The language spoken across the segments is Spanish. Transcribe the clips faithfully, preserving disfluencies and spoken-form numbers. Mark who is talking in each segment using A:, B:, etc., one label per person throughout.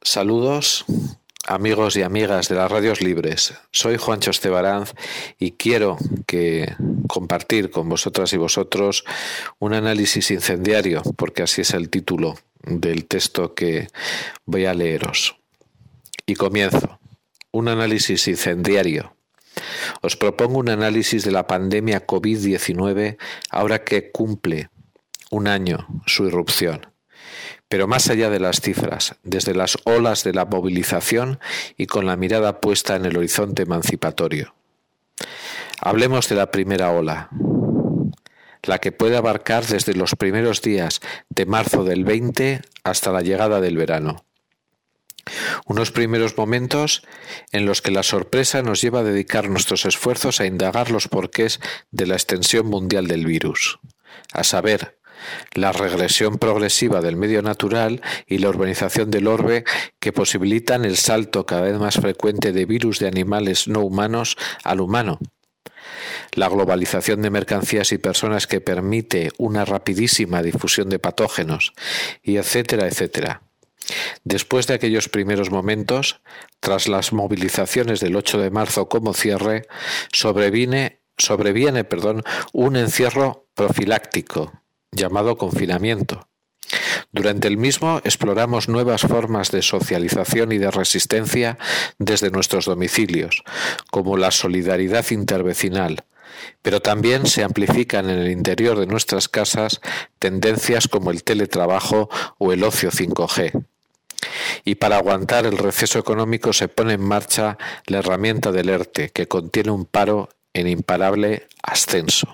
A: Saludos, amigos y amigas de las radios libres. Soy Juancho Estebaranz y quiero que compartir con vosotras y vosotros un análisis incendiario, porque así es el título del texto que voy a leeros. Y comienzo. Un análisis incendiario. Os propongo un análisis de la pandemia covid diecinueve ahora que cumple un año su irrupción. Pero más allá de las cifras, desde las olas de la movilización y con la mirada puesta en el horizonte emancipatorio. Hablemos de la primera ola, la que puede abarcar desde los primeros días de marzo del veinte hasta la llegada del verano. Unos primeros momentos en los que la sorpresa nos lleva a dedicar nuestros esfuerzos a indagar los porqués de la extensión mundial del virus, a saber, la regresión progresiva del medio natural y la urbanización del orbe que posibilitan el salto cada vez más frecuente de virus de animales no humanos al humano. La globalización de mercancías y personas que permite una rapidísima difusión de patógenos, y etcétera, etcétera. Después de aquellos primeros momentos, tras las movilizaciones del ocho de marzo como cierre, sobreviene, sobreviene perdón, un encierro profiláctico, llamado confinamiento. Durante el mismo exploramos nuevas formas de socialización y de resistencia desde nuestros domicilios, como la solidaridad intervecinal, pero también se amplifican en el interior de nuestras casas tendencias como el teletrabajo o el ocio cinco G. Y para aguantar el receso económico se pone en marcha la herramienta del ERTE, que contiene un paro en imparable ascenso.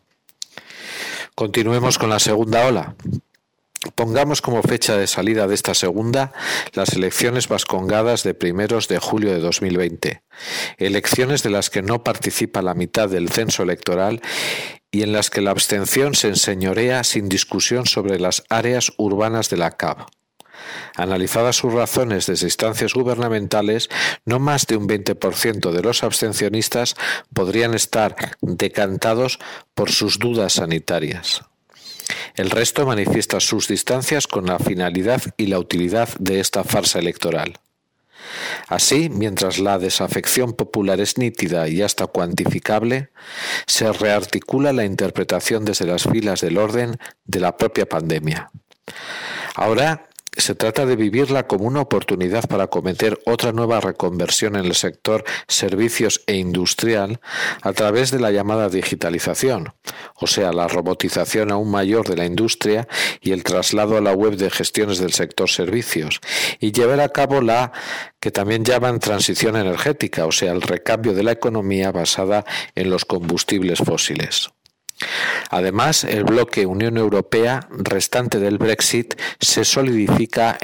A: Continuemos con la segunda ola. Pongamos como fecha de salida de esta segunda las elecciones vascongadas de primeros de julio de dos mil veinte, elecciones de las que no participa la mitad del censo electoral y en las que la abstención se enseñorea sin discusión sobre las áreas urbanas de la C A V. Analizadas sus razones desde instancias gubernamentales, no más de un veinte por ciento de los abstencionistas podrían estar decantados por sus dudas sanitarias. El resto manifiesta sus distancias con la finalidad y la utilidad de esta farsa electoral. Así, mientras la desafección popular es nítida y hasta cuantificable, se rearticula la interpretación desde las filas del orden de la propia pandemia. Ahora, se trata de vivirla como una oportunidad para acometer otra nueva reconversión en el sector servicios e industrial a través de la llamada digitalización, o sea, la robotización aún mayor de la industria y el traslado a la web de gestiones del sector servicios, y llevar a cabo la que también llaman transición energética, o sea, el recambio de la economía basada en los combustibles fósiles. Además, el bloque Unión Europea restante del Brexit se solidifica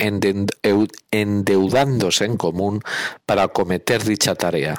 A: endeudándose en común para acometer dicha tarea.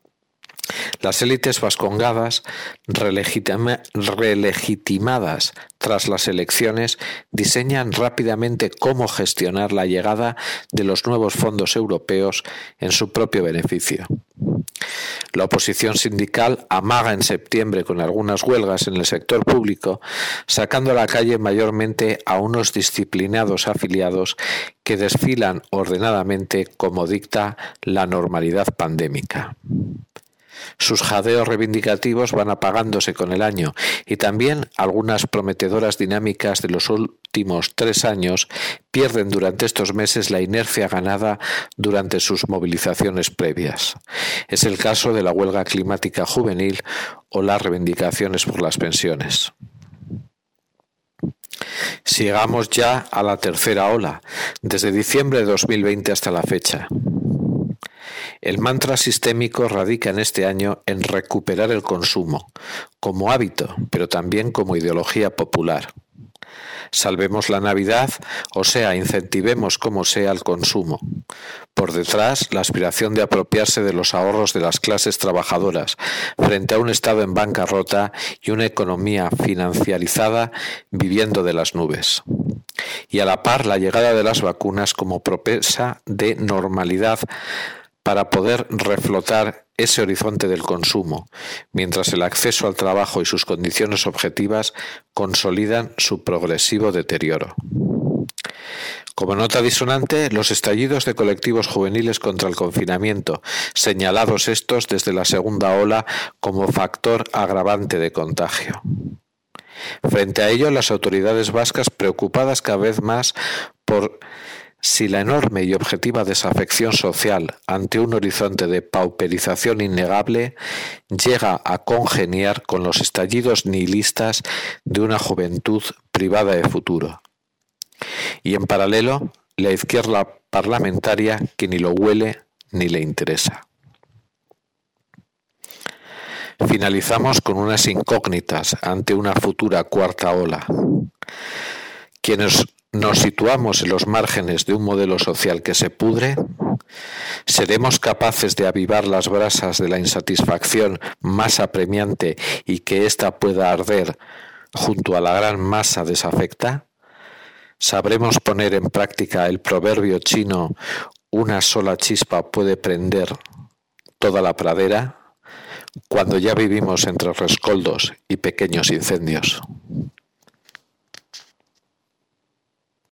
A: Las élites vascongadas, relegitima, relegitimadas tras las elecciones, diseñan rápidamente cómo gestionar la llegada de los nuevos fondos europeos en su propio beneficio. La oposición sindical amaga en septiembre con algunas huelgas en el sector público, sacando a la calle mayormente a unos disciplinados afiliados que desfilan ordenadamente como dicta la normalidad pandémica. Sus jadeos reivindicativos van apagándose con el año y también algunas prometedoras dinámicas de los últimos tres años pierden durante estos meses la inercia ganada durante sus movilizaciones previas. Es el caso de la huelga climática juvenil o las reivindicaciones por las pensiones. Sigamos ya a la tercera ola, desde diciembre de dos mil veinte hasta la fecha. El mantra sistémico radica en este año en recuperar el consumo, como hábito, pero también como ideología popular. Salvemos la Navidad, o sea, incentivemos como sea el consumo. Por detrás, la aspiración de apropiarse de los ahorros de las clases trabajadoras, frente a un Estado en bancarrota y una economía financiarizada viviendo de las nubes. Y a la par, la llegada de las vacunas como promesa de normalidad para poder reflotar ese horizonte del consumo, mientras el acceso al trabajo y sus condiciones objetivas consolidan su progresivo deterioro. Como nota disonante, los estallidos de colectivos juveniles contra el confinamiento, señalados estos desde la segunda ola como factor agravante de contagio. Frente a ello, las autoridades vascas, preocupadas cada vez más por si la enorme y objetiva desafección social ante un horizonte de pauperización innegable llega a congeniar con los estallidos nihilistas de una juventud privada de futuro. Y en paralelo, la izquierda parlamentaria que ni lo huele ni le interesa. Finalizamos con unas incógnitas ante una futura cuarta ola. Quienes nos situamos en los márgenes de un modelo social que se pudre, ¿seremos capaces de avivar las brasas de la insatisfacción más apremiante y que ésta pueda arder junto a la gran masa desafecta? ¿Sabremos poner en práctica el proverbio chino "una sola chispa puede prender toda la pradera", cuando ya vivimos entre rescoldos y pequeños incendios?